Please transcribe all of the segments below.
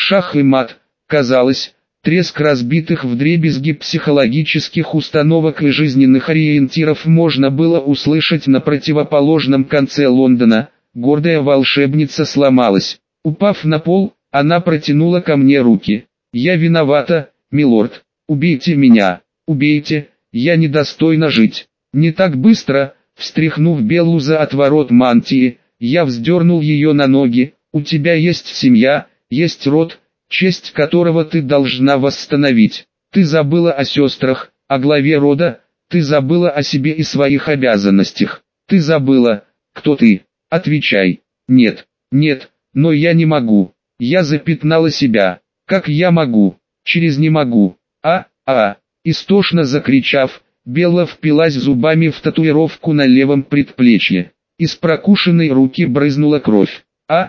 шах и мат, казалось, треск разбитых вдребезги психологических установок и жизненных ориентиров можно было услышать на противоположном конце Лондона. Гордая волшебница сломалась. Упав на пол, она протянула ко мне руки. «Я виновата, милорд. Убейте меня. Убейте, я недостойна жить». Не так быстро, встряхнув Беллу за отворот мантии, я вздернул ее на ноги. «У тебя есть семья, есть род, честь которого ты должна восстановить. Ты забыла о сестрах, о главе рода, ты забыла о себе и своих обязанностях. Ты забыла, кто ты. Отвечай». «Нет, нет, но я не могу. Я запятнала себя. Как я могу? Через не могу. Истошно закричав, Белла впилась зубами в татуировку на левом предплечье. Из прокушенной руки брызнула кровь.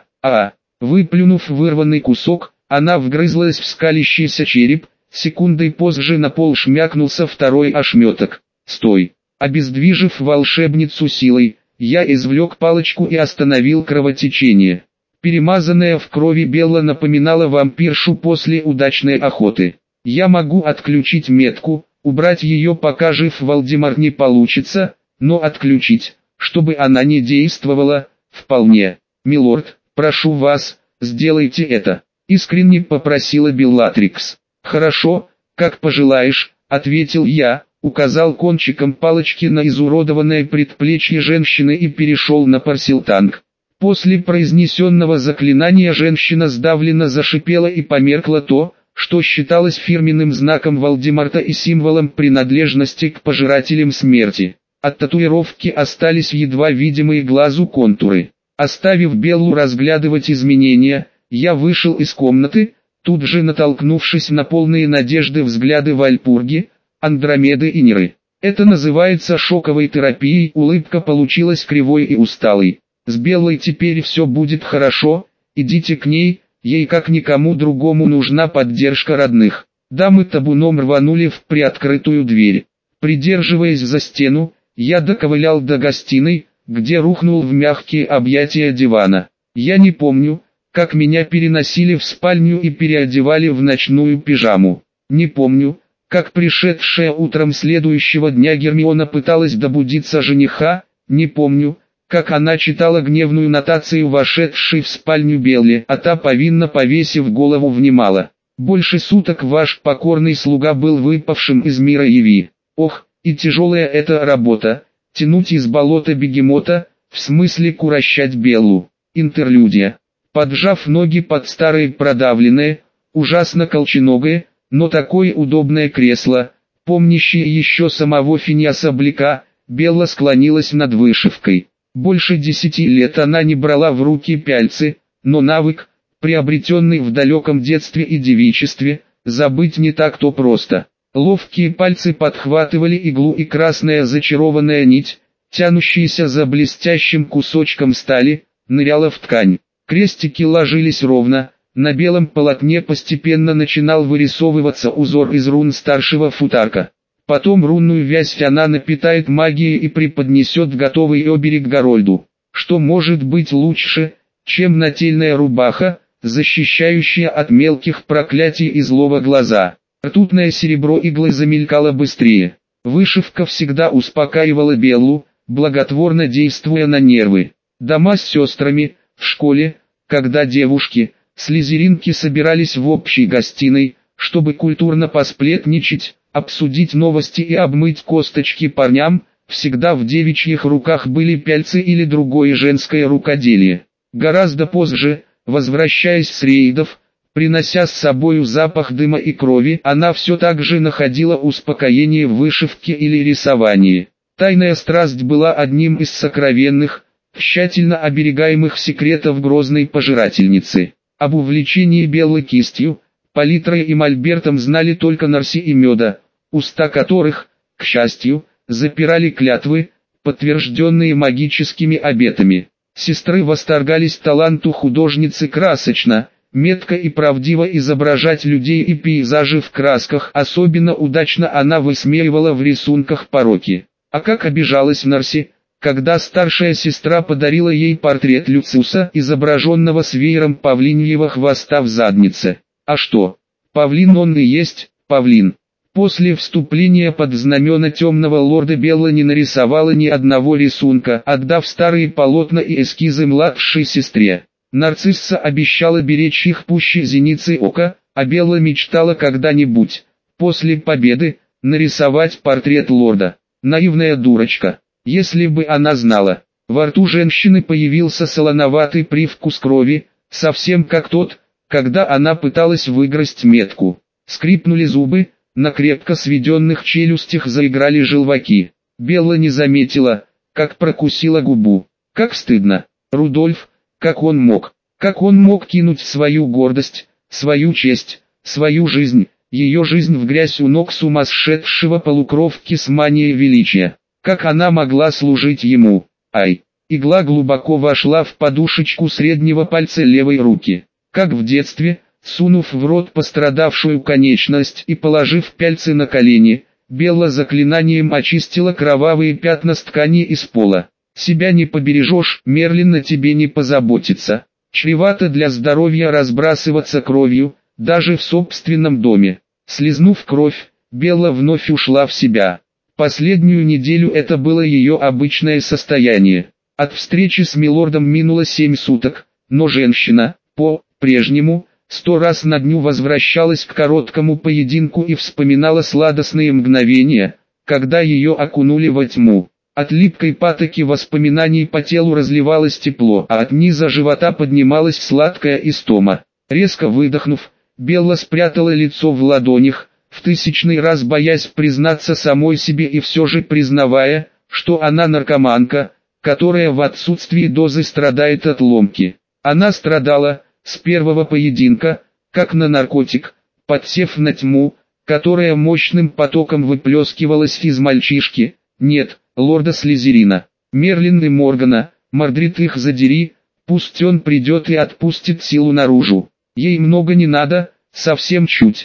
Выплюнув вырванный кусок, она вгрызлась в скалящийся череп. Секундой позже на пол шмякнулся второй ошметок. «Стой!» Обездвижив волшебницу силой, я извлек палочку и остановил кровотечение. Перемазанная в крови Белла напоминала вампиршу после удачной охоты. «Я могу отключить метку, убрать ее пока жив Вальдемар не получится, но отключить, чтобы она не действовала, вполне. Милорд, прошу вас, сделайте это», искренне попросила Беллатрикс. «Хорошо, как пожелаешь», ответил я, указал кончиком палочки на изуродованное предплечье женщины и перешел на парсилтанг. После произнесенного заклинания женщина сдавленно зашипела и померкла то, что считалось фирменным знаком Вальдемарта и символом принадлежности к пожирателям смерти. От татуировки остались едва видимые глазу контуры. Оставив Беллу разглядывать изменения, я вышел из комнаты, тут же натолкнувшись на полные надежды взгляды Вальпурги, Андромеды и Неры. «Это называется шоковой терапией», улыбка получилась кривой и усталой. «С Беллой теперь все будет хорошо, идите к ней, ей как никому другому нужна поддержка родных». Дамы табуном рванули в приоткрытую дверь. Придерживаясь за стену, я доковылял до гостиной, где рухнул в мягкие объятия дивана. Я не помню, как меня переносили в спальню и переодевали в ночную пижаму. Не помню, как пришедшая утром следующего дня Гермиона пыталась добудиться жениха, не помню, как она читала гневную нотацию вошедшей в спальню Белле, а та повинно повесив голову внимала. «Больше суток ваш покорный слуга был выпавшим из мира Яви. Ох, и тяжелая эта работа, тянуть из болота бегемота, в смысле курощать Беллу». Интерлюдия. Поджав ноги под старое продавленное, ужасно колченогое, но такое удобное кресло, помнящее еще самого Финиаса Блика, Белла склонилась над вышивкой. Больше 10 лет она не брала в руки пяльцы, но навык, приобретенный в далеком детстве и девичестве, забыть не так-то просто. Ловкие пальцы подхватывали иглу, и красная зачарованная нить, тянущаяся за блестящим кусочком стали, ныряла в ткань. Крестики ложились ровно, на белом полотне постепенно начинал вырисовываться узор из рун старшего футарка. Потом рунную вязь она напитает магией и преподнесет готовый оберег Гарольду. Что может быть лучше, чем нательная рубаха, защищающая от мелких проклятий и злого глаза? Ртутное серебро иглы замелькало быстрее. Вышивка всегда успокаивала Беллу, благотворно действуя на нервы. Дома с сестрами, в школе, когда девушки, слизеринки собирались в общей гостиной, чтобы культурно посплетничать, обсудить новости и обмыть косточки парням, всегда в девичьих руках были пяльцы или другое женское рукоделие. Гораздо позже, возвращаясь с рейдов, принося с собою запах дыма и крови, она все так же находила успокоение в вышивке или рисовании. Тайная страсть была одним из сокровенных, тщательно оберегаемых секретов грозной пожирательницы. Об увлечении Беллы кистью, палитрой и мольбертом знали только Нарси и Меда, уста которых, к счастью, запирали клятвы, подтвержденные магическими обетами. Сестры восторгались таланту художницы красочно, метко и правдиво изображать людей и пейзажи в красках. Особенно удачно она высмеивала в рисунках пороки. А как обижалась Нарси, когда старшая сестра подарила ей портрет Люциуса, изображенного с веером павлиньего хвоста в заднице. А что? Павлин он и есть, павлин. После вступления под знамена темного лорда Белла не нарисовала ни одного рисунка, отдав старые полотна и эскизы младшей сестре. Нарцисса обещала беречь их пуще зеницы ока, а Белла мечтала когда-нибудь, после победы, нарисовать портрет лорда. Наивная дурочка. Если бы она знала. Во рту женщины появился солоноватый привкус крови, совсем как тот, когда она пыталась выгрызть метку. Скрипнули зубы, на крепко сведенных челюстях заиграли желваки. Белла не заметила, как прокусила губу. Как стыдно. Рудольф, как он мог кинуть свою гордость, свою честь, свою жизнь, ее жизнь в грязь у ног сумасшедшего полукровки с манией величия. Как она могла служить ему? Ай! Игла глубоко вошла в подушечку среднего пальца левой руки. Как в детстве, сунув в рот пострадавшую конечность и положив пальцы на колени, Белла заклинанием очистила кровавые пятна с ткани из пола. Себя не побережешь, Мерлин о тебе не позаботится. Чревато для здоровья разбрасываться кровью, даже в собственном доме. Слизнув кровь, Белла вновь ушла в себя. Последнюю неделю это было ее обычное состояние. От встречи с милордом минуло 7 суток, но женщина, по-прежнему, 100 раз на дню возвращалась к короткому поединку и вспоминала сладостные мгновения, когда ее окунули во тьму. От липкой патоки воспоминаний по телу разливалось тепло, а от низа живота поднималась сладкая истома. Резко выдохнув, Белла спрятала лицо в ладонях, в тысячный раз боясь признаться самой себе и все же признавая, что она наркоманка, которая в отсутствии дозы страдает от ломки. Она страдала с первого поединка, как на наркотик, подсев на тьму, которая мощным потоком выплескивалась из мальчишки, нет, лорда Слизерина, Мерлин и Моргана, Мордрид их задери, пусть он придет и отпустит силу наружу. Ей много не надо, совсем чуть,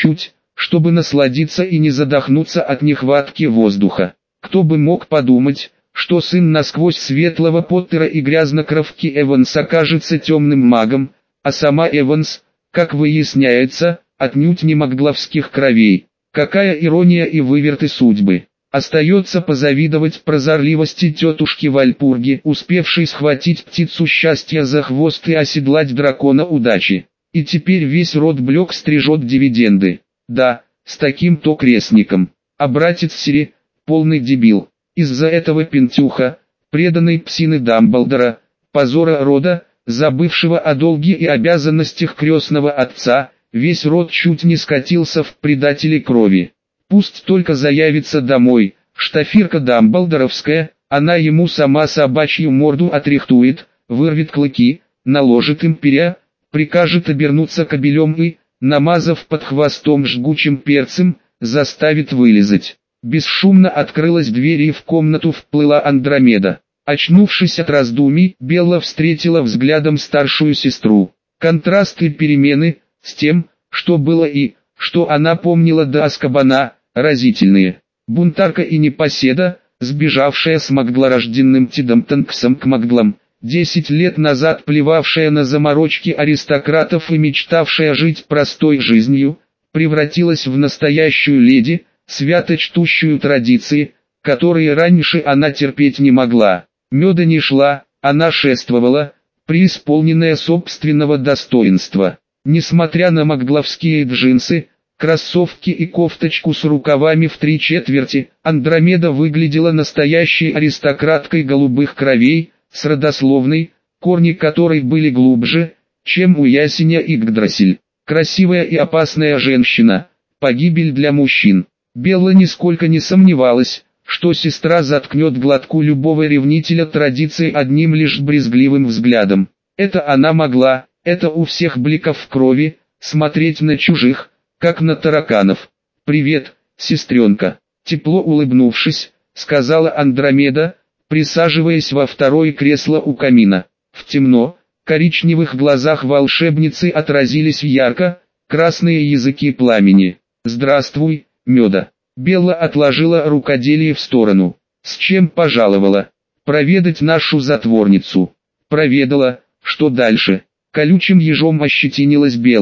чтобы насладиться и не задохнуться от нехватки воздуха. Кто бы мог подумать, что сын насквозь светлого Поттера и грязнокровки Эванс окажется темным магом, а сама Эванс, как выясняется, отнюдь не магловских кровей. Какая ирония и выверты судьбы. Остается позавидовать прозорливости тетушки Вальпурги, успевшей схватить птицу счастья за хвост и оседлать дракона удачи. И теперь весь род Блёк стрижет дивиденды. Да, с таким-то крестником. А братец Сири, полный дебил. Из-за этого пентюха, преданной псины Дамблдора, позора рода, забывшего о долге и обязанностях крестного отца, весь род чуть не скатился в предатели крови. Пусть только заявится домой, штафирка Дамблдоровская, она ему сама собачью морду отрихтует, вырвет клыки, наложит им перья, прикажет обернуться кобелем и, намазав под хвостом жгучим перцем, заставит вылезать. Бесшумно открылась дверь и в комнату вплыла Андромеда. Очнувшись от раздумий, Белла встретила взглядом старшую сестру. Контраст и перемены, с тем, что было и, что она помнила до Азкабана, разительные. Бунтарка и непоседа, сбежавшая с маглорожденным Тидом Танксом к маглам, 10 лет назад плевавшая на заморочки аристократов и мечтавшая жить простой жизнью, превратилась в настоящую леди, свято чтущую традиции, которые раньше она терпеть не могла. Меда не шла, она шествовала, преисполненная собственного достоинства. Несмотря на магловские джинсы, кроссовки и кофточку с рукавами в 3/4, Андромеда выглядела настоящей аристократкой голубых кровей, с родословной, корни которой были глубже, чем у ясеня Игдрасиль. Красивая и опасная женщина, погибель для мужчин. Белла нисколько не сомневалась, что сестра заткнет глотку любого ревнителя традиции одним лишь брезгливым взглядом. Это она могла, это у всех бликов в крови, смотреть на чужих, как на тараканов. «Привет, сестренка», тепло улыбнувшись, сказала Андромеда, присаживаясь во второе кресло у камина. В темно-коричневых глазах волшебницы отразились ярко-красные языки пламени. «Здравствуй, Меда». Белла отложила рукоделие в сторону. «С чем пожаловала?» «Проведать нашу затворницу». «Проведала, что дальше?» Колючим ежом ощетинилась Белла.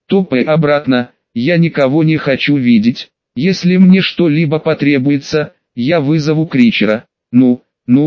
Топай обратно, я никого не хочу видеть. Если мне что-либо потребуется, я вызову Кричера. Ну,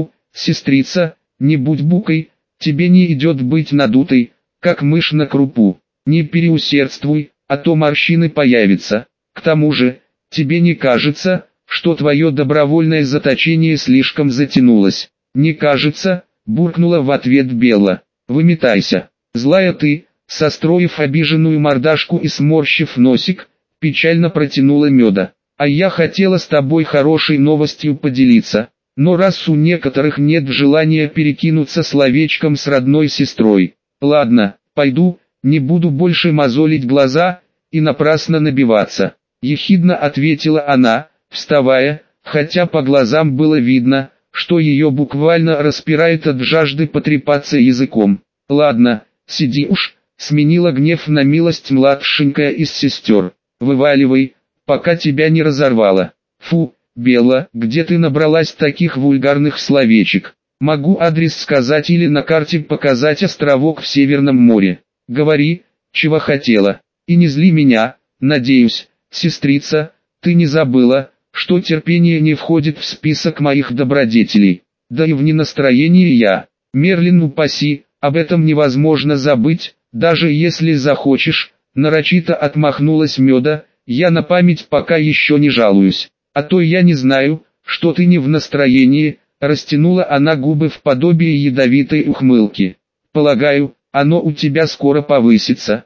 сестрица, не будь букой, тебе не идет быть надутой, как мышь на крупу. Не переусердствуй, а то морщины появятся. К тому же, тебе не кажется, что твое добровольное заточение слишком затянулось? Не кажется, буркнула в ответ Белла. Выметайся. Злая ты, состроив обиженную мордашку и сморщив носик, печально протянула Меда. А я хотела с тобой хорошей новостью поделиться. Но раз у некоторых нет желания перекинуться словечком с родной сестрой. Ладно, пойду, не буду больше мозолить глаза и напрасно набиваться. Ехидно ответила она, вставая, хотя по глазам было видно, что ее буквально распирает от жажды потрепаться языком. Ладно, сиди уж, сменила гнев на милость младшенькая из сестер. Вываливай, пока тебя не разорвало. Фу, Белла, где ты набралась таких вульгарных словечек? Могу адрес сказать или на карте показать островок в Северном море. Говори, чего хотела. И не зли меня, надеюсь, сестрица, ты не забыла, что терпение не входит в список моих добродетелей. Да и в ненастроении я. Мерлин упаси, об этом невозможно забыть, даже если захочешь, нарочито отмахнулась Меда, я на память пока еще не жалуюсь. А то я не знаю, что ты не в настроении, растянула она губы в подобие ядовитой ухмылки. Полагаю, оно у тебя скоро повысится.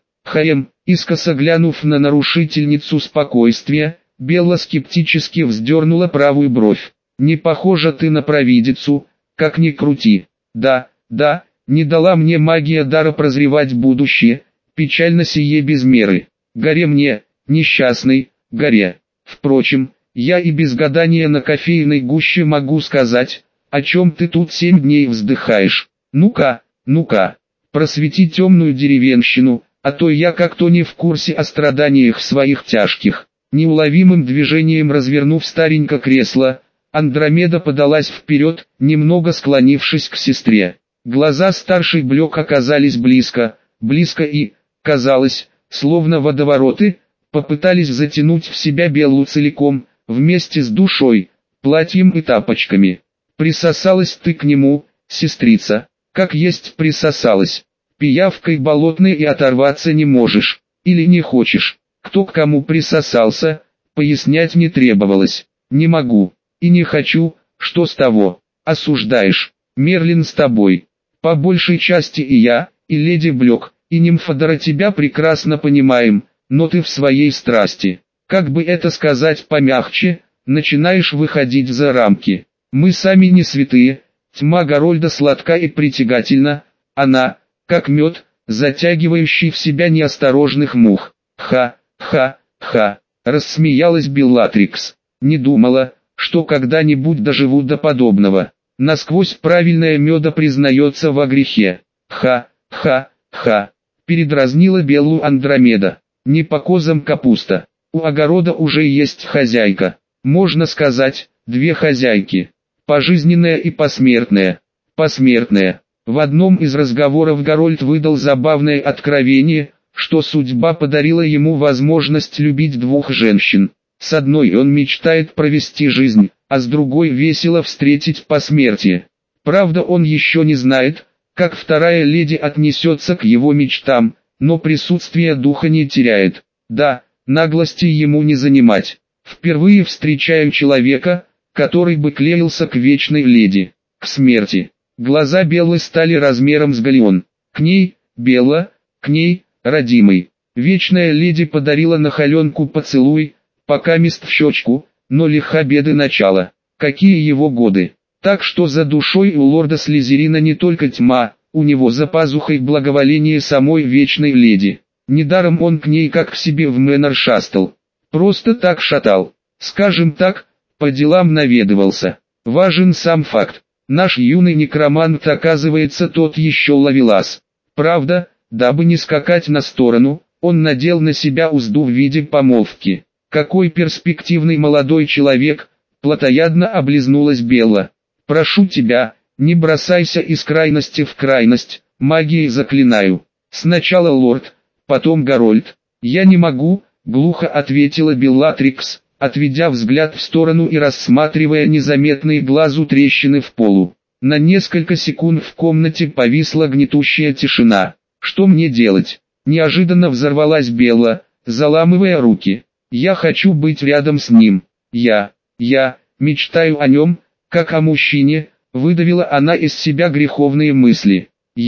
Искоса глянув на нарушительницу спокойствия, Белла скептически вздернула правую бровь. Не похожа ты на провидицу, как ни крути. Да, не дала мне магия дара прозревать будущее, печально сие без меры. Горе мне, несчастный, горе. Впрочем, я и без гадания на кофейной гуще могу сказать, о чем ты тут 7 дней вздыхаешь. Ну-ка, просвети темную деревенщину, а то я как-то не в курсе о страданиях своих тяжких. Неуловимым движением развернув старенькое кресло, Андромеда подалась вперед, немного склонившись к сестре. Глаза старшей Блек оказались близко и, казалось, словно водовороты, попытались затянуть в себя Беллу целиком, вместе с душой, платьем и тапочками. Присосалась ты к нему, сестрица, как есть присосалась. Пиявкой болотной и оторваться не можешь, или не хочешь. Кто к кому присосался, пояснять не требовалось. Не могу, и не хочу, что с того, осуждаешь. Мерлин с тобой. По большей части и я, и леди Блек, и Нимфодора тебя прекрасно понимаем, но ты в своей страсти, как бы это сказать помягче, начинаешь выходить за рамки. Мы сами не святые, тьма Гарольда сладка и притягательна, она, как мед, затягивающий в себя неосторожных мух. Ха, рассмеялась Беллатрикс. Не думала, что когда-нибудь доживу до подобного. Насквозь правильная Меда признается во грехе. Ха, передразнила Беллу Андромеда. Не по козам капуста. У огорода уже есть хозяйка. Можно сказать, 2 хозяйки. Пожизненная и посмертная. Посмертная. В одном из разговоров Гарольд выдал забавное откровение, что судьба подарила ему возможность любить 2 женщин. С одной он мечтает провести жизнь, а с другой весело встретить посмертие. Правда, он еще не знает, как вторая леди отнесется к его мечтам, но присутствие духа не теряет. Да, наглости ему не занимать. Впервые встречаю человека, который бы клеился к вечной леди, к смерти. Глаза Беллы стали размером с галеон. К ней, Белла, к ней, родимый. Вечная леди подарила нахаленку поцелуй, покамест в щечку, но лиха беды начала. Какие его годы? Так что за душой у лорда Слизерина не только тьма, у него за пазухой благоволение самой вечной леди. Недаром он к ней как к себе в Мэннер шастал. Просто так шатал. Скажем так, по делам наведывался. Важен сам факт. Наш юный некромант, оказывается, тот еще ловелас. Правда, дабы не скакать на сторону, он надел на себя узду в виде помолвки. Какой перспективный молодой человек, плотоядно облизнулась Белла. Прошу тебя, не бросайся из крайности в крайность, магией заклинаю. Сначала лорд, потом Гарольд. «Я не могу», — глухо ответила Беллатрикс, отведя взгляд в сторону и рассматривая незаметные глазу трещины в полу. На несколько секунд в комнате повисла гнетущая тишина. «Что мне делать?» — неожиданно взорвалась Белла, заламывая руки. «Я хочу быть рядом с ним. Я мечтаю о нем, как о мужчине», — выдавила она из себя греховные мысли.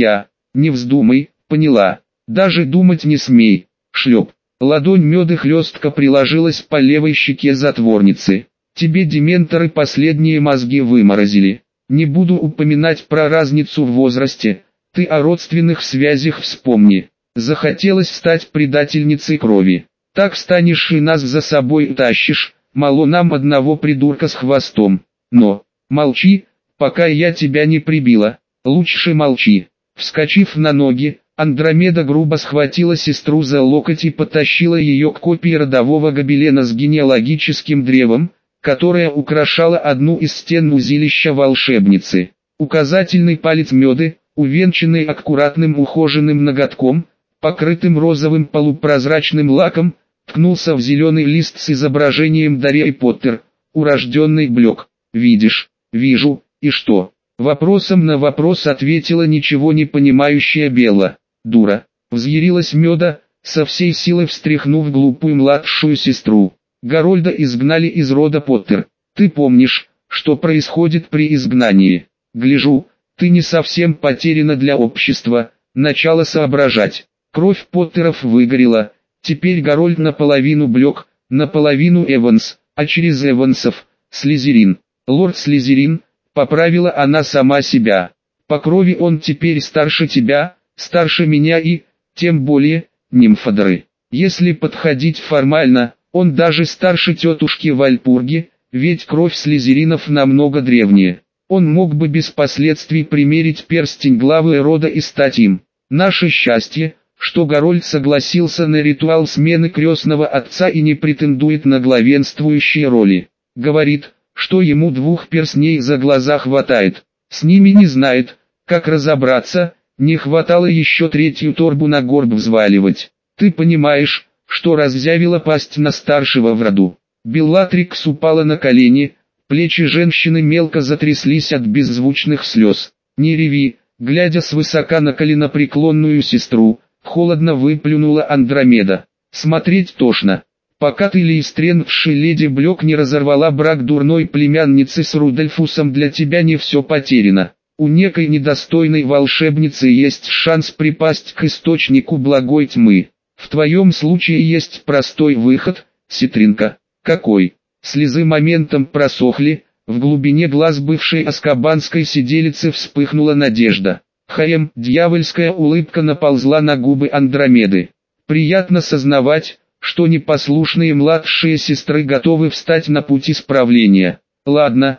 «Не вздумай, поняла. Даже думать не смей». Шлеп. Ладонь Меды хлестко приложилась по левой щеке затворницы. «Тебе дементоры последние мозги выморозили. Не буду упоминать про разницу в возрасте, ты о родственных связях вспомни. Захотелось стать предательницей крови. Так станешь и нас за собой тащишь, мало нам одного придурка с хвостом. Но, молчи, пока я тебя не прибила, лучше молчи». Вскочив на ноги, Андромеда грубо схватила сестру за локоть и потащила ее к копии родового гобелена с генеалогическим древом, которая украшала одну из стен узилища волшебницы. Указательный палец Меды, увенчанный аккуратным ухоженным ноготком, покрытым розовым полупрозрачным лаком, ткнулся в зеленый лист с изображением Дарьи Поттер, урожденный Блек. «Видишь?» «Вижу, и что?» Вопросом на вопрос ответила ничего не понимающая Белла. «Дура!» — взъярилась Меда, со всей силы встряхнув глупую младшую сестру. «Гарольда изгнали из рода Поттер. Ты помнишь, что происходит при изгнании? Гляжу, ты не совсем потеряна для общества», — начала соображать. Кровь Поттеров выгорела, теперь Гарольд наполовину Блек, наполовину Эванс, а через Эвансов — Слизерин. «Лорд Слизерин», — поправила она сама себя. «По крови он теперь старше тебя, старше меня и, тем более, Нимфодоры. Если подходить формально, он даже старше тетушки Вальпурги, ведь кровь Слизеринов намного древнее. Он мог бы без последствий примерить перстень главы рода и стать им. Наше счастье, что Гарольд согласился на ритуал смены крестного отца и не претендует на главенствующие роли. Говорит, что ему 2 перстней за глаза хватает. С ними не знает, как разобраться, не хватало еще 3-ю торбу на горб взваливать. Ты понимаешь, что разъявила пасть на старшего в роду». Беллатрикс упала на колени, плечи женщины мелко затряслись от беззвучных слез. «Не реви», глядя свысока на коленопреклонную сестру, холодно выплюнула Андромеда. «Смотреть тошно. Пока ты, Лейстрендши леди Блек, не разорвала брак дурной племянницы с Рудольфусом, для тебя не все потеряно. У некой недостойной волшебницы есть шанс припасть к источнику благой тьмы. В твоем случае есть простой выход, Ситринка». «Какой?» Слезы моментом просохли, в глубине глаз бывшей аскабанской сиделицы вспыхнула надежда. Дьявольская улыбка наползла на губы Андромеды. «Приятно сознавать, что непослушные младшие сестры готовы встать на путь исправления. Ладно,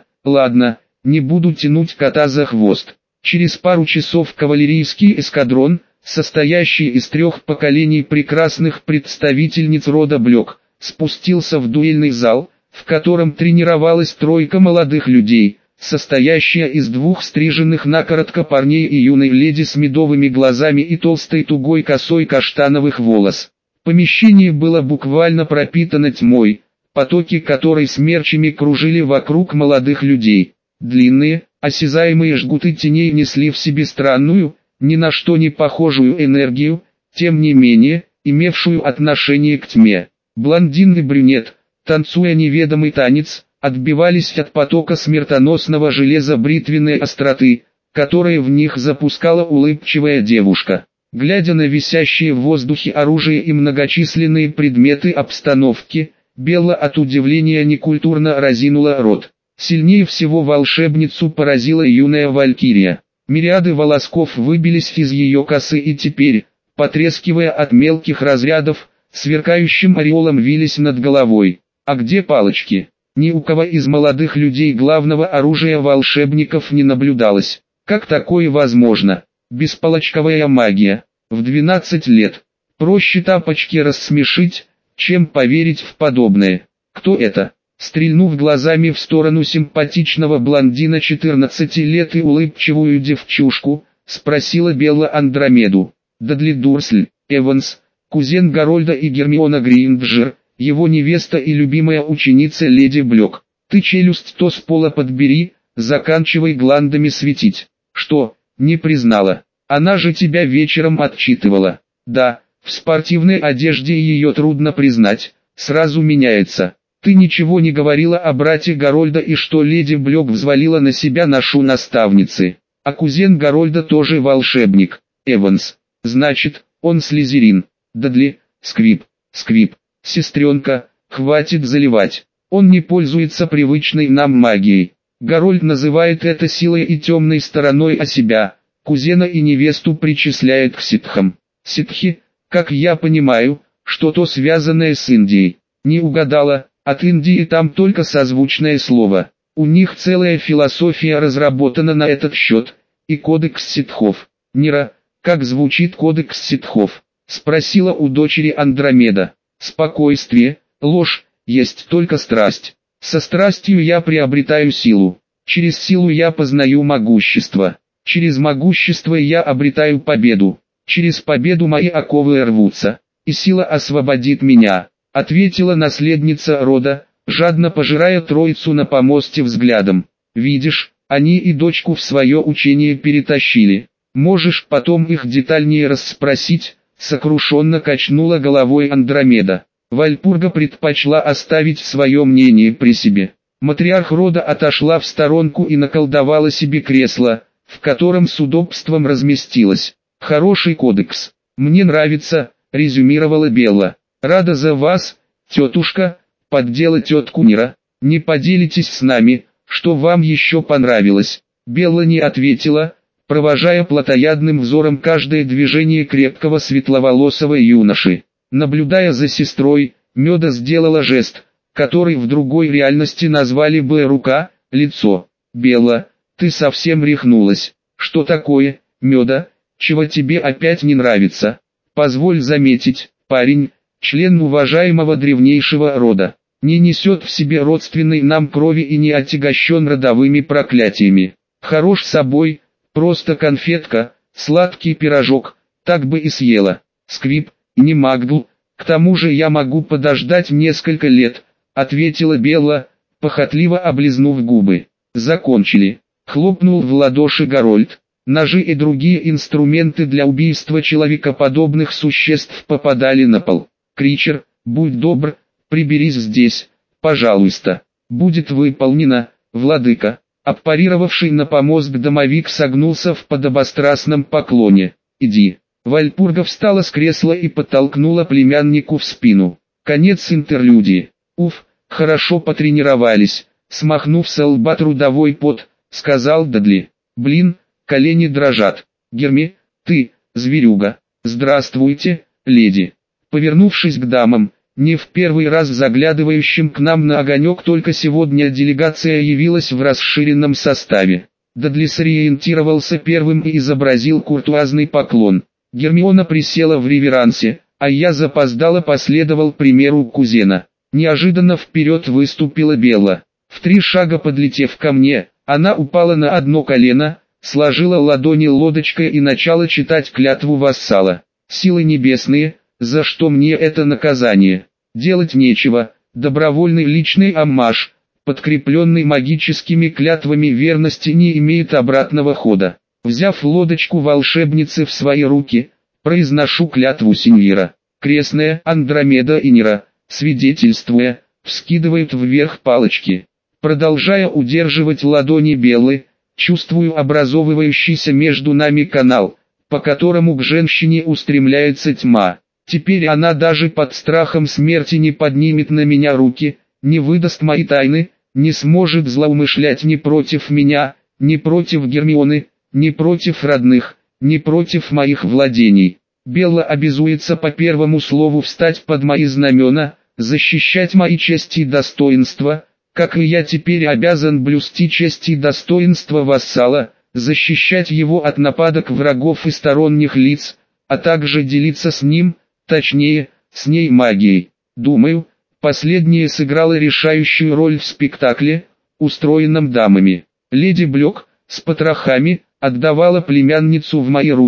не буду тянуть кота за хвост». Через пару часов кавалерийский эскадрон, состоящий из 3 поколений прекрасных представительниц рода Блек, спустился в дуэльный зал, в котором тренировалась 3 молодых людей, состоящая из 2 стриженных накоротко парней и юной леди с медовыми глазами и толстой тугой косой каштановых волос. Помещение было буквально пропитано тьмой, потоки которой смерчами кружили вокруг молодых людей. Длинные, осязаемые жгуты теней несли в себе странную, ни на что не похожую энергию, тем не менее, имевшую отношение к тьме. Блондин и брюнет, танцуя неведомый танец, отбивались от потока смертоносного железа бритвенной остроты, которое в них запускала улыбчивая девушка. Глядя на висящие в воздухе оружие и многочисленные предметы обстановки, Белла от удивления некультурно разинула рот. Сильнее всего волшебницу поразила юная валькирия. Мириады волосков выбились из ее косы и теперь, потрескивая от мелких разрядов, сверкающим ореолом вились над головой. А где палочки? Ни у кого из молодых людей главного оружия волшебников не наблюдалось. Как такое возможно? Беспалочковая магия. В 12 лет. Проще тапочки рассмешить, чем поверить в подобное. Кто это? Стрельнув глазами в сторону симпатичного блондина 14 лет и улыбчивую девчушку, спросила Белла Андромеду. «Дадли Дурсль, Эванс», кузен Гарольда и Гермиона Грейнджер, его невеста и любимая ученица леди Блёк. Ты челюсть то с пола подбери, заканчивай гландами светить. Что, не признала? Она же тебя вечером отчитывала. Да, в спортивной одежде ее трудно признать, сразу меняется. Ты ничего не говорила о брате Гарольда и что леди Блёк взвалила на себя ношу наставницы. А кузен Гарольда тоже волшебник, Эванс. Значит, он слизерин. Дадли, скрип, скрип. Сестренка, хватит заливать. Он не пользуется привычной нам магией. Гарольд называет это силой и темной стороной, а себя, кузена и невесту причисляет к ситхам. Ситхи, как я понимаю, что-то связанное с Индией. Не угадала, от Индии там только созвучное слово. У них целая философия разработана на этот счет, и кодекс ситхов. Нира, как звучит кодекс ситхов? Спросила у дочери Андромеда. Спокойствие, ложь, есть только страсть. Со страстью я приобретаю силу. Через силу я познаю могущество. Через могущество я обретаю победу. Через победу мои оковы рвутся, и сила освободит меня, ответила наследница рода, жадно пожирая троицу на помосте взглядом. Видишь, они и дочку в свое учение перетащили. Можешь потом их детальнее расспросить, сокрушенно качнула головой Андромеда. Вальпурга предпочла оставить свое мнение при себе. Матриарх рода отошла в сторонку и наколдовала себе кресло, в котором с удобством разместилась. «Хороший кодекс. Мне нравится», — резюмировала Белла. «Рада за вас, тетушка», — поддела тетку Нира. «Не поделитесь с нами, что вам еще понравилось?» Белла не ответила, провожая плотоядным взором каждое движение крепкого светловолосого юноши. Наблюдая за сестрой, Меда сделала жест, который в другой реальности назвали бы рука, лицо. «Белла, ты совсем рехнулась. Что такое, Меда, чего тебе опять не нравится? Позволь заметить, парень, член уважаемого древнейшего рода, не несет в себе родственной нам крови и не отягощен родовыми проклятиями. Хорош собой, просто конфетка, сладкий пирожок, так бы и съела. Скрип, не могу, к тому же я могу подождать несколько лет», — ответила Белла, похотливо облизнув губы. «Закончили», — хлопнул в ладоши Гарольд. Ножи и другие инструменты для убийства человекоподобных существ попадали на пол. «Кричер, будь добр, приберись здесь, пожалуйста». «Будет выполнено, владыка». Аппарировавший на помост домовик согнулся в подобострастном поклоне. «Иди». Вальпурга встала с кресла и подтолкнула племяннику в спину. Конец интерлюдии. «Уф, хорошо потренировались», — смахнув со лба трудовой пот, сказал Дадли. «Блин, колени дрожат. Герми, ты, зверюга». «Здравствуйте, леди». Повернувшись к дамам, не в первый раз заглядывающим к нам на огонек, только сегодня делегация явилась в расширенном составе. Дадли сориентировался первым и изобразил куртуазный поклон. Гермиона присела в реверансе, а я запоздало последовал примеру кузена. Неожиданно вперед выступила Белла. В 3 шага подлетев ко мне, она упала на одно колено, сложила ладони лодочкой и начала читать клятву вассала. «Силы небесные, за что мне это наказание? Делать нечего, добровольный личный оммаж, подкрепленный магическими клятвами верности, не имеет обратного хода. Взяв лодочку волшебницы в свои руки, произношу клятву Синьвира». Крестная Андромеда и Нира, свидетельствуя, вскидывают вверх палочки. Продолжая удерживать ладони Беллы, чувствую образовывающийся между нами канал, по которому к женщине устремляется тьма. Теперь она даже под страхом смерти не поднимет на меня руки, не выдаст мои тайны, не сможет злоумышлять ни против меня, ни против Гермионы, ни против родных, ни против моих владений. Белла обязуется по первому слову встать под мои знамена, защищать мои честь и достоинства, как и я теперь обязан блюсти честь и достоинство вассала, защищать его от нападок врагов и сторонних лиц, а также делиться с ним, точнее, с ней магией. Думаю, последнее сыграло решающую роль в спектакле, устроенном дамами. Леди Блёк, с потрохами, отдавала племянницу в мои руки,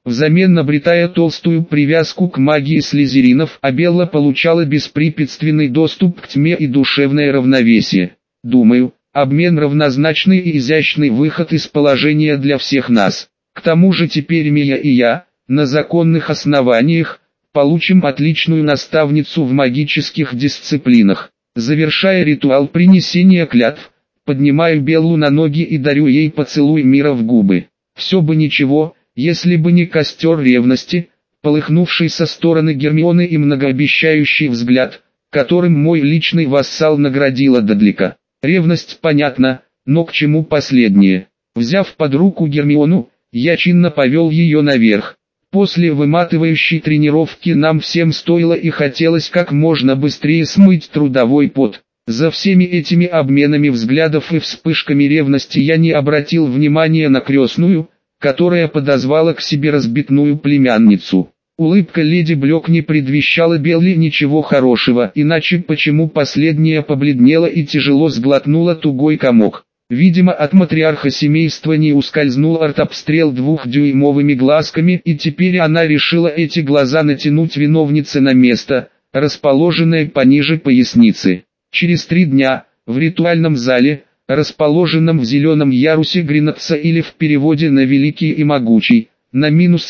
взамен обретая толстую привязку к магии слизеринов, а Белла получала беспрепятственный доступ к тьме и душевное равновесие. Думаю, обмен равнозначный и изящный выход из положения для всех нас. К тому же теперь Мия и я, на законных основаниях, получим отличную наставницу в магических дисциплинах. Завершая ритуал принесения клятв, поднимаю Беллу на ноги и дарю ей поцелуй мира в губы. Все бы ничего, если бы не костер ревности, полыхнувший со стороны Гермионы и многообещающий взгляд, которым мой личный вассал наградила Дадлика. Ревность понятна, но к чему последнее? Взяв под руку Гермиону, я чинно повел ее наверх. После выматывающей тренировки нам всем стоило и хотелось как можно быстрее смыть трудовой пот. За всеми этими обменами взглядов и вспышками ревности я не обратил внимания на крестную, которая подозвала к себе разбитную племянницу. Улыбка леди Блёк не предвещала Белли ничего хорошего, иначе почему последняя побледнела и тяжело сглотнула тугой комок. Видимо, от матриарха семейства не ускользнул артобстрел 2-дюймовыми глазками, и теперь она решила эти глаза натянуть виновнице на место, расположенное пониже поясницы. Через 3 дня, в ритуальном зале, расположенном в зеленом ярусе Гринотса или в переводе на Великий и Могучий, на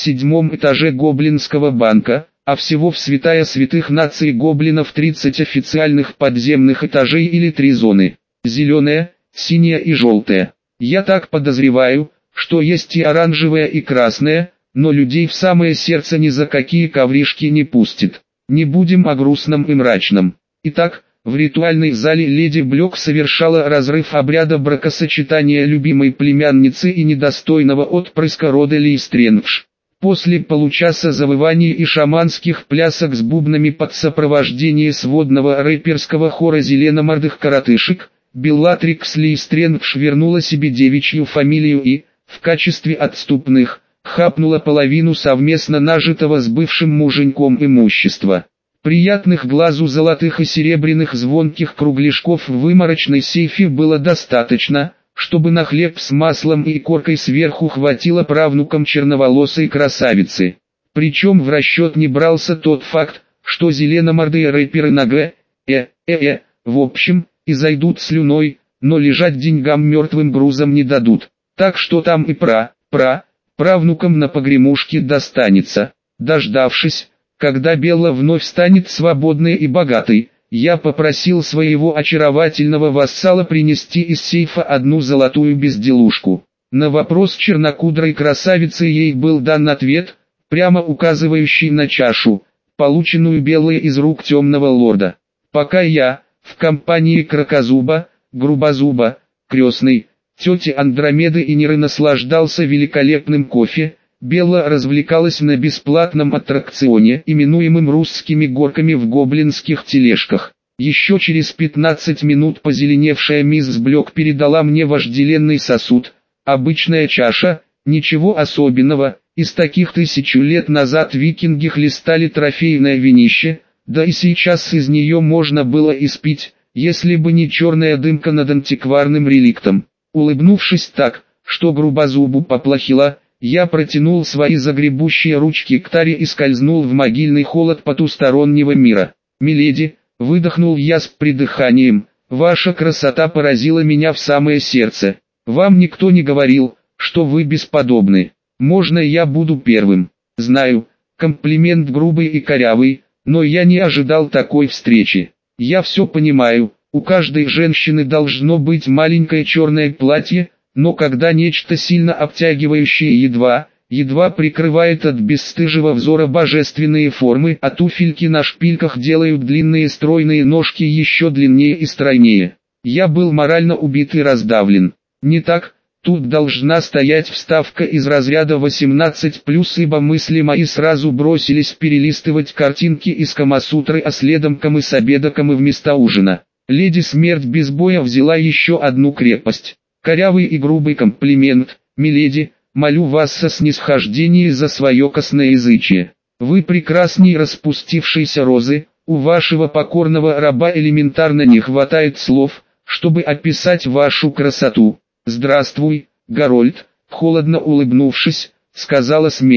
-7 этаже Гоблинского банка, а всего в святая святых наций гоблинов 30 официальных подземных этажей или 3 зоны. Зеленая, синяя и желтая. Я так подозреваю, что есть и оранжевая и красная, но людей в самое сердце ни за какие ковришки не пустит. Не будем о грустном и мрачном. Итак, в ритуальной зале леди Блёк совершала разрыв обряда бракосочетания любимой племянницы и недостойного отпрыска рода Лейстренгш. После получаса завываний и шаманских плясок с бубнами под сопровождение сводного рэперского хора зеленомордых коротышек, Беллатрикс Лейстренгш вернула себе девичью фамилию и, в качестве отступных, хапнула половину совместно нажитого с бывшим муженьком имущества. Приятных глазу золотых и серебряных звонких кругляшков в выморочной сейфе было достаточно, чтобы на хлеб с маслом и коркой сверху хватило правнукам черноволосой красавицы. Причем в расчет не брался тот факт, что зеленомордые рэперы на в общем, и зайдут слюной, но лежать деньгам мертвым грузом не дадут. Так что там и правнукам на погремушке достанется. Дождавшись, когда Белла вновь станет свободной и богатой, я попросил своего очаровательного вассала принести из сейфа одну золотую безделушку. На вопрос чернокудрой красавицы ей был дан ответ, прямо указывающий на чашу, полученную Беллой из рук темного лорда. Пока я, в компании Кракозуба, Грубозуба, крестной, тети Андромеды и Неры наслаждался великолепным кофе, Белла развлекалась на бесплатном аттракционе, именуемым русскими горками в гоблинских тележках. Еще через 15 минут позеленевшая мисс Блёк передала мне вожделенный сосуд, обычная чаша, ничего особенного, из таких 1000 лет назад викинги хлестали трофейное винище, да и сейчас из нее можно было испить, если бы не черная дымка над антикварным реликтом. Улыбнувшись так, что Грубозубу поплохело, я протянул свои загребущие ручки к таре и скользнул в могильный холод потустороннего мира. «Миледи», — выдохнул я с придыханием, — «ваша красота поразила меня в самое сердце. Вам никто не говорил, что вы бесподобны. Можно я буду первым?» Знаю, комплимент грубый и корявый, но я не ожидал такой встречи. Я все понимаю, у каждой женщины должно быть маленькое черное платье, но когда нечто сильно обтягивающее едва прикрывает от бесстыжего взора божественные формы, а туфельки на шпильках делают длинные стройные ножки еще длиннее и стройнее. Я был морально убит и раздавлен. Не так, тут должна стоять вставка из разряда 18+, ибо мысли мои сразу бросились перелистывать картинки из Камасутры, а следом Камысобедокам и вместо ужина. Леди Смерть без боя взяла еще одну крепость. Корявый и грубый комплимент, миледи, молю вас со снисхождением за свое косноязычие. Вы прекрасней распустившейся розы, у вашего покорного раба элементарно не хватает слов, чтобы описать вашу красоту. «Здравствуй, Гарольд», — холодно улыбнувшись, сказала Смерть.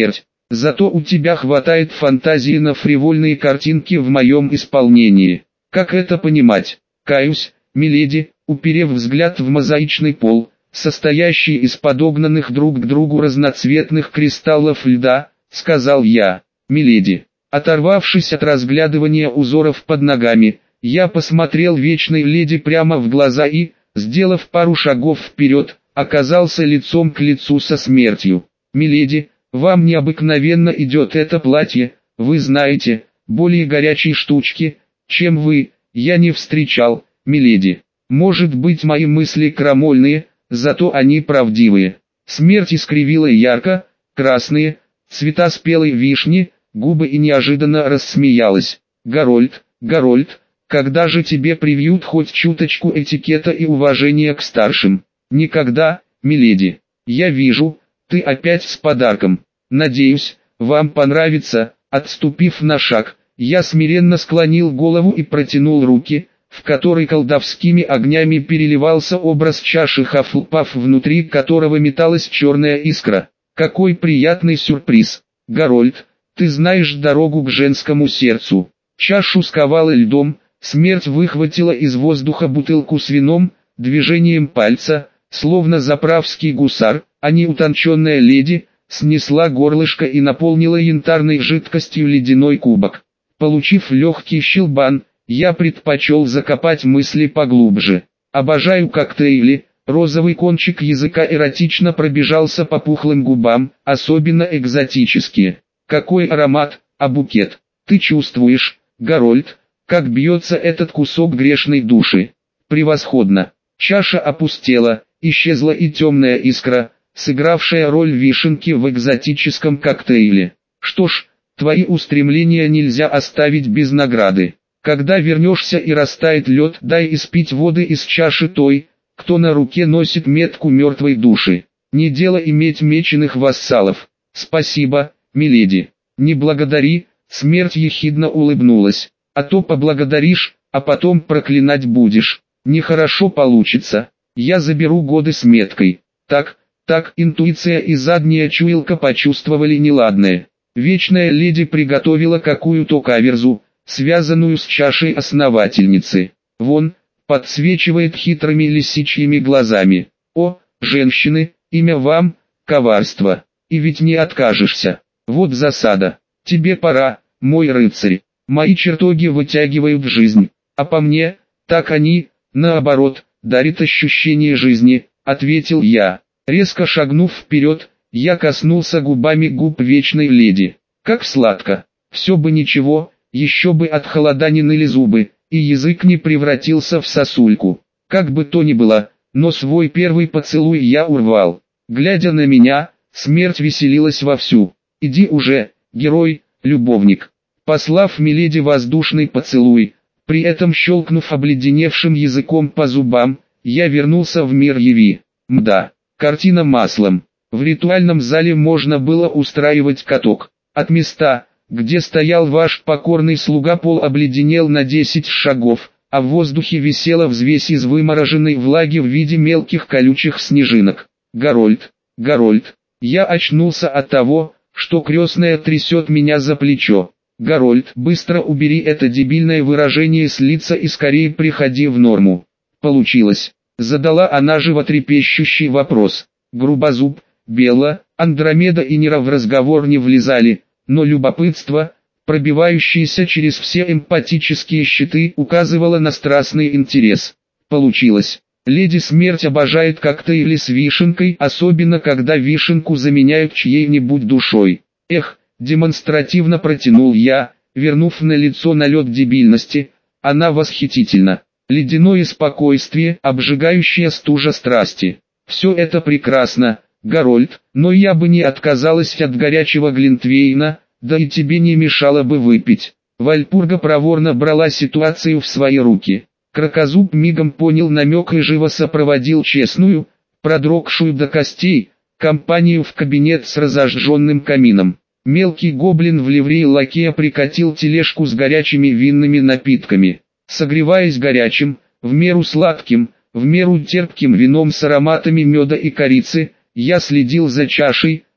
Зато у тебя хватает фантазии на фривольные картинки в моем исполнении. Как это понимать? Каюсь, миледи, уперев взгляд в мозаичный пол, состоящий из подогнанных друг к другу разноцветных кристаллов льда, сказал я. Миледи, оторвавшись от разглядывания узоров под ногами, я посмотрел вечной леди прямо в глаза и, сделав пару шагов вперед, оказался лицом к лицу со смертью. Миледи, вам необыкновенно идет это платье, вы знаете, более горячей штучки, чем вы, я не встречал, миледи. Может быть, мои мысли крамольные, зато они правдивые. Смерть искривила ярко, красные, цвета спелой вишни, губы и неожиданно рассмеялась. Гарольд, Гарольд, когда же тебе привьют хоть чуточку этикета и уважения к старшим? Никогда, миледи. Я вижу, ты опять с подарком. Надеюсь, вам понравится. Отступив на шаг, я смиренно склонил голову и протянул руки, в которой колдовскими огнями переливался образ чаши Хафлпаф, внутри которого металась черная искра. Какой приятный сюрприз. Гарольд, ты знаешь дорогу к женскому сердцу. Чашу сковала льдом, смерть выхватила из воздуха бутылку с вином, движением пальца, словно заправский гусар, а не утонченная леди, снесла горлышко и наполнила янтарной жидкостью ледяной кубок. Получив легкий щелбан, я предпочел закопать мысли поглубже. Обожаю коктейли. Розовый кончик языка эротично пробежался по пухлым губам, особенно экзотические. Какой аромат, а букет. Ты чувствуешь, Гарольд, как бьется этот кусок грешной души? Превосходно. Чаша опустела, исчезла и темная искра, сыгравшая роль вишенки в экзотическом коктейле. Что ж, твои устремления нельзя оставить без награды. Когда вернешься и растает лед, дай испить воды из чаши той, кто на руке носит метку мертвой души. Не дело иметь меченых вассалов. Спасибо, миледи. Не благодари, смерть ехидно улыбнулась. А то поблагодаришь, а потом проклинать будешь. Нехорошо получится. Я заберу годы с меткой. Так, интуиция и задняя чуялка почувствовали неладное. Вечная леди приготовила какую-то каверзу, связанную с чашей основательницы. Вон, подсвечивает хитрыми лисичьими глазами. О, женщины, имя вам, коварство, и ведь не откажешься. Вот засада. Тебе пора, мой рыцарь. Мои чертоги вытягивают жизнь, а по мне, так они, наоборот, дарят ощущение жизни, ответил я. Резко шагнув вперед, я коснулся губами губ вечной леди. Как сладко. Все бы ничего, еще бы от холода не ныли зубы, и язык не превратился в сосульку. Как бы то ни было, но свой первый поцелуй я урвал. Глядя на меня, смерть веселилась вовсю. Иди уже, герой, любовник. Послав миледи воздушный поцелуй, при этом щелкнув обледеневшим языком по зубам, я вернулся в мир Яви. Мда, картина маслом. В ритуальном зале можно было устраивать каток. От места, где стоял ваш покорный слуга, пол обледенел на 10 шагов, а в воздухе висела взвесь из вымороженной влаги в виде мелких колючих снежинок. Гарольд, Гарольд, я очнулся от того, что крестная трясет меня за плечо. Гарольд, быстро убери это дебильное выражение с лица и скорее приходи в норму. Получилось. Задала она животрепещущий вопрос. Грубозуб, Белла, Андромеда и Нера в разговор не влезали, но любопытство, пробивающееся через все эмпатические щиты, указывало на страстный интерес. Получилось. Леди Смерть обожает коктейли с вишенкой, особенно когда вишенку заменяют чьей-нибудь душой. Эх, демонстративно протянул я, вернув на лицо налет дебильности, она восхитительна. Ледяное спокойствие, обжигающая стужа страсти. Все это прекрасно, Гарольд, но я бы не отказалась от горячего глинтвейна, да и тебе не мешало бы выпить. Вальпурга проворно брала ситуацию в свои руки. Кракозуб мигом понял намек и живо сопроводил честную, продрогшую до костей, компанию в кабинет с разожженным камином. Мелкий гоблин в ливрее лакея прикатил тележку с горячими винными напитками. Согреваясь горячим, в меру сладким, в меру терпким вином с ароматами меда и корицы, я следил за чашей,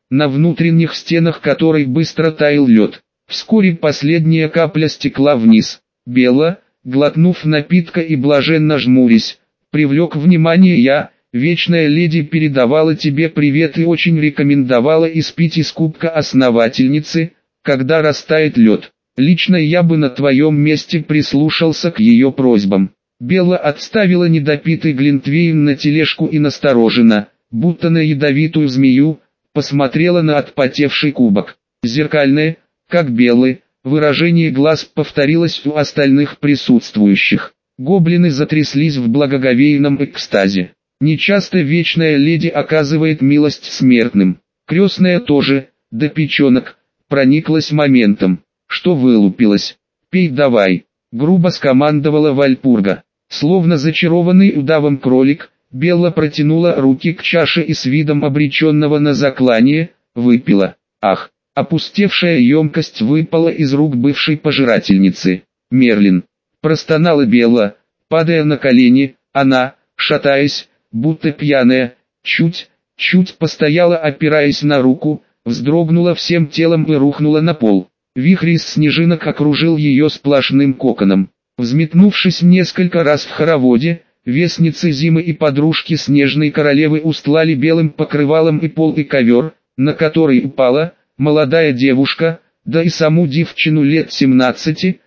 на внутренних стенах которой быстро таял лед. Вскоре последняя капля стекла вниз. Белла, глотнув напитка и блаженно жмурясь, привлек внимание я. Вечная леди передавала тебе привет и очень рекомендовала испить из кубка основательницы, когда растает лед. Лично я бы на твоем месте прислушался к ее просьбам. Белла отставила недопитый глинтвейн на тележку и настороженно, будто на ядовитую змею, посмотрела на отпотевший кубок. Зеркальное, как Беллы, выражение глаз повторилось у остальных присутствующих. Гоблины затряслись в благоговейном экстазе. Нечасто вечная леди оказывает милость смертным. Крестная тоже, до печенок, прониклась моментом, что вылупилась. «Пей давай», — грубо скомандовала Вальпурга. Словно зачарованный удавом кролик, Белла протянула руки к чаше и с видом обреченного на заклание, выпила. Ах, опустевшая емкость выпала из рук бывшей пожирательницы. «Мерлин», — простонала Белла, падая на колени, она, шатаясь, будто пьяная, чуть постояла, опираясь на руку, вздрогнула всем телом и рухнула на пол. Вихрь из снежинок окружил ее сплошным коконом. Взметнувшись несколько раз в хороводе, вестницы зимы и подружки снежной королевы устлали белым покрывалом и пол и ковер, на который упала молодая девушка, да и саму девчину лет 17-18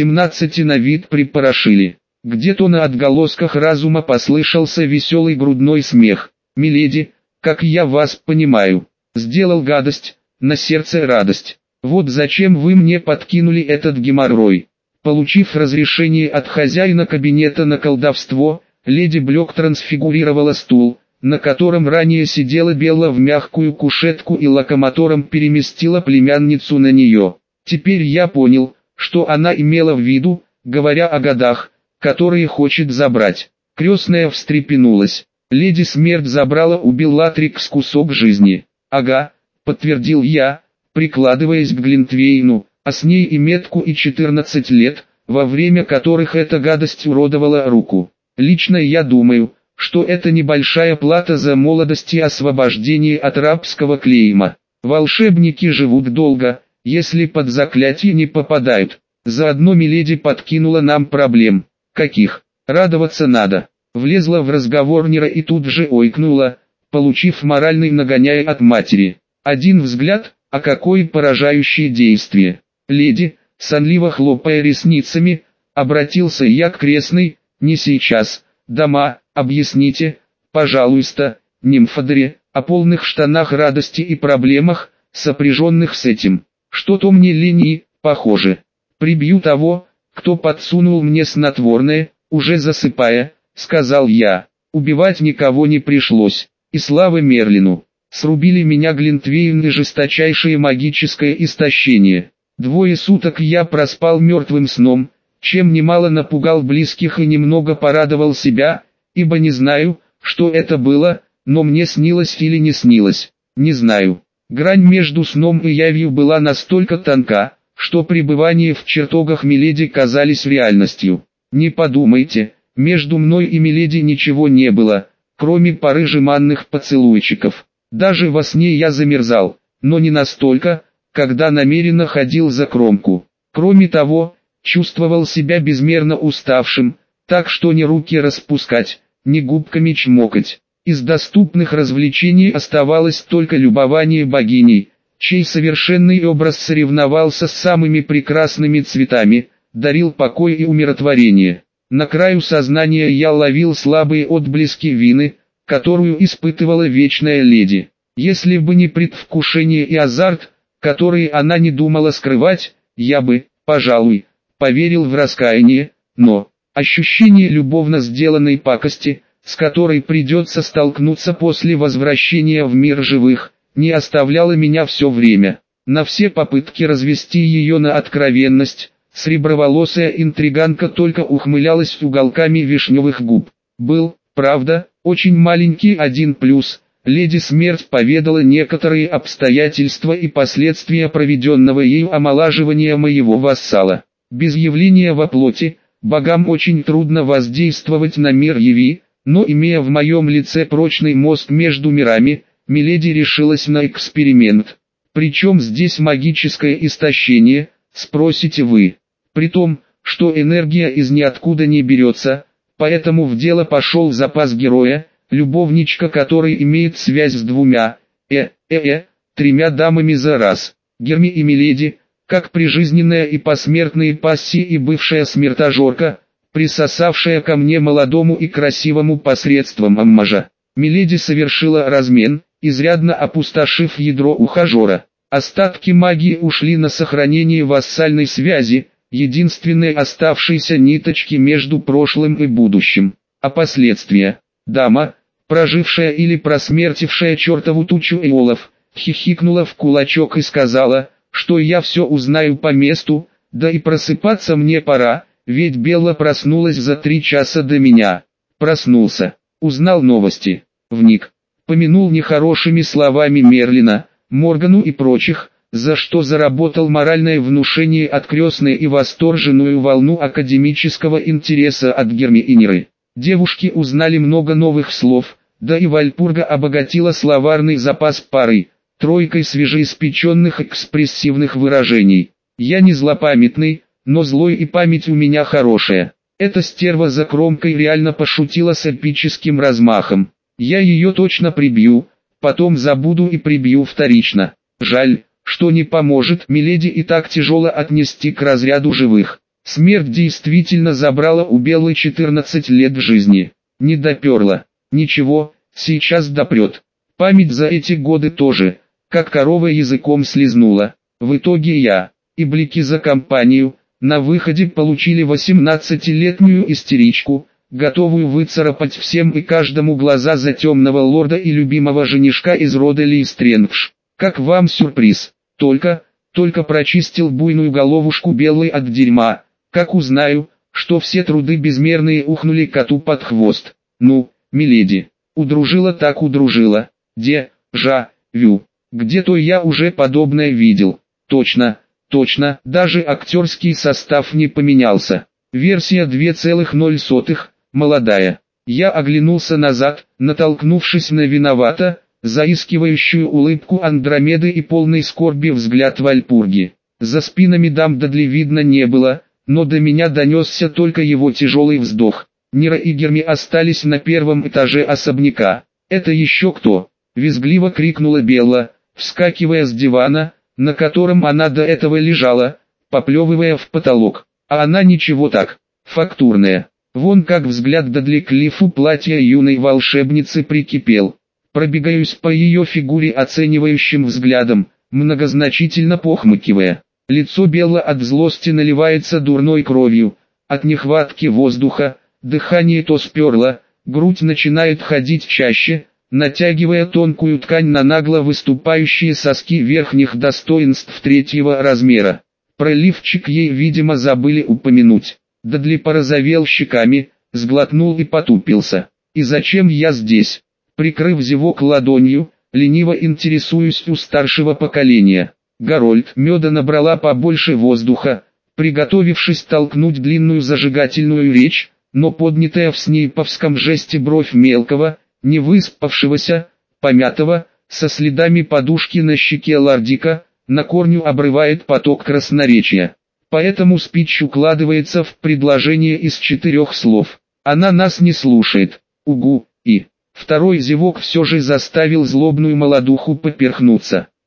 на вид припорошили. Где-то на отголосках разума послышался веселый грудной смех. «Миледи, как я вас понимаю, сделал гадость, на сердце радость. Вот зачем вы мне подкинули этот геморрой». Получив разрешение от хозяина кабинета на колдовство, леди Блёк трансфигурировала стул, на котором ранее сидела Белла, в мягкую кушетку и локомотором переместила племянницу на нее. Теперь я понял, что она имела в виду, говоря о годах, которые хочет забрать. Крестная встрепенулась. Леди Смерть забрала у Беллатрикс кусок жизни. «Ага», — подтвердил я, прикладываясь к глинтвейну, а с ней и метку и 14 лет, во время которых эта гадость уродовала руку. Лично я думаю, что это небольшая плата за молодость и освобождение от рабского клейма. Волшебники живут долго, если под заклятие не попадают. Заодно миледи подкинула нам проблем. Каких? Радоваться надо. Влезла в разговор Нира и тут же ойкнула, получив моральный нагоняй от матери. Один взгляд, а какое поражающее действие. «Леди», сонливо хлопая ресницами, обратился я к крестной, «не сейчас, дома, объясните, пожалуйста, нимфодоре, о полных штанах радости и проблемах, сопряженных с этим. Что-то мне лени, похоже. Прибью того, кто подсунул мне снотворное, уже засыпая», — сказал я. Убивать никого не пришлось, и слава Мерлину. Срубили меня глинтвейн и жесточайшее магическое истощение. 2 суток я проспал мертвым сном, чем немало напугал близких и немного порадовал себя, ибо не знаю, что это было, но мне снилось или не снилось, не знаю. Грань между сном и явью была настолько тонка, что пребывание в чертогах миледи казались реальностью. Не подумайте, между мной и миледи ничего не было, кроме пары жеманных поцелуйчиков. Даже во сне я замерзал, но не настолько, когда намеренно ходил за кромку. Кроме того, чувствовал себя безмерно уставшим, так что ни руки распускать, ни губками чмокать. Из доступных развлечений оставалось только любование богиней, чей совершенный образ соревновался с самыми прекрасными цветами, дарил покой и умиротворение. На краю сознания я ловил слабые отблески вины, которую испытывала вечная леди. Если бы не предвкушение и азарт, которые она не думала скрывать, я бы, пожалуй, поверил в раскаяние, но ощущение любовно сделанной пакости, с которой придется столкнуться после возвращения в мир живых, не оставляло меня все время. На все попытки развести ее на откровенность, среброволосая интриганка только ухмылялась уголками вишневых губ. Был, правда, очень маленький один плюс. Леди Смерть поведала некоторые обстоятельства и последствия проведенного ею омолаживания моего вассала. Без явления во плоти, богам очень трудно воздействовать на мир яви, но имея в моем лице прочный мост между мирами, миледи решилась на эксперимент. Причем здесь магическое истощение, спросите вы. При том, что энергия из ниоткуда не берется, поэтому в дело пошел запас героя, любовничка, который имеет связь с тремя дамами за раз. Герми и миледи, как прижизненная и посмертные пассии и бывшая смертожорка, присосавшая ко мне молодому и красивому посредством аммажа. Миледи совершила размен, изрядно опустошив ядро ухажера. Остатки магии ушли на сохранение вассальной связи, единственной оставшейся ниточки между прошлым и будущим. А последствия? Дама, прожившая или просмертившая чертову тучу эолов, хихикнула в кулачок и сказала, что я все узнаю по месту, да и просыпаться мне пора, ведь Белла проснулась за 3 часа до меня. Проснулся, узнал новости, вник, помянул нехорошими словами Мерлина, Моргану и прочих, за что заработал моральное внушение от крестной и восторженную волну академического интереса от Гермионы. Девушки узнали много новых слов, да и Вальпурга обогатила словарный запас парой, тройкой свежеиспеченных экспрессивных выражений. Я не злопамятный, но злой и память у меня хорошая. Эта стерва за кромкой реально пошутила с эпическим размахом. Я ее точно прибью, потом забуду и прибью вторично. Жаль, что не поможет миледи и так тяжело отнести к разряду живых. Смерть действительно забрала у Беллы 14 лет жизни. Не доперла. Ничего, сейчас допрет. Память за эти годы тоже, как корова языком слизнула. В итоге я и Блики за компанию на выходе получили 18-летнюю истеричку, готовую выцарапать всем и каждому глаза за темного лорда и любимого женишка из рода Листренгш. Как вам сюрприз? Только прочистил буйную головушку Беллы от дерьма, как узнаю, что все труды безмерные ухнули коту под хвост. Ну, миледи, удружила так удружила. Де-жа-вю. Где-то я уже подобное видел. Точно, даже актерский состав не поменялся. Версия 2.0, молодая. Я оглянулся назад, натолкнувшись на виновато, заискивающую улыбку Андромеды и полный скорби взгляд Вальпурги. За спинами дам Дадли видно не было, но до меня донесся только его тяжелый вздох. Нира и Герми остались на первом этаже особняка. «Это еще кто?» — визгливо крикнула Белла, вскакивая с дивана, на котором она до этого лежала, поплевывая в потолок. А она ничего так, фактурная. Вон как взгляд Дадли к лифу платья юной волшебницы прикипел. Пробегаюсь по ее фигуре оценивающим взглядом, многозначительно похмыкивая. Лицо Белла от злости наливается дурной кровью, от нехватки воздуха, дыхание то сперло, грудь начинает ходить чаще, натягивая тонкую ткань на нагло выступающие соски верхних достоинств 3-го размера. Про лифчик ей, видимо, забыли упомянуть. Дадли порозовел щеками, сглотнул и потупился. «И зачем я здесь?» Прикрыв зевок ладонью, лениво интересуюсь у старшего поколения. Гарольд меда набрала побольше воздуха, приготовившись толкнуть длинную зажигательную речь, но поднятая в снейповском жесте бровь мелкого, невыспавшегося, помятого, со следами подушки на щеке лордика, на корню обрывает поток красноречия. Поэтому спич укладывается в предложение из 4 слов. Она нас не слушает. Угу, и... Второй зевок все же заставил злобную молодуху поперхнуться.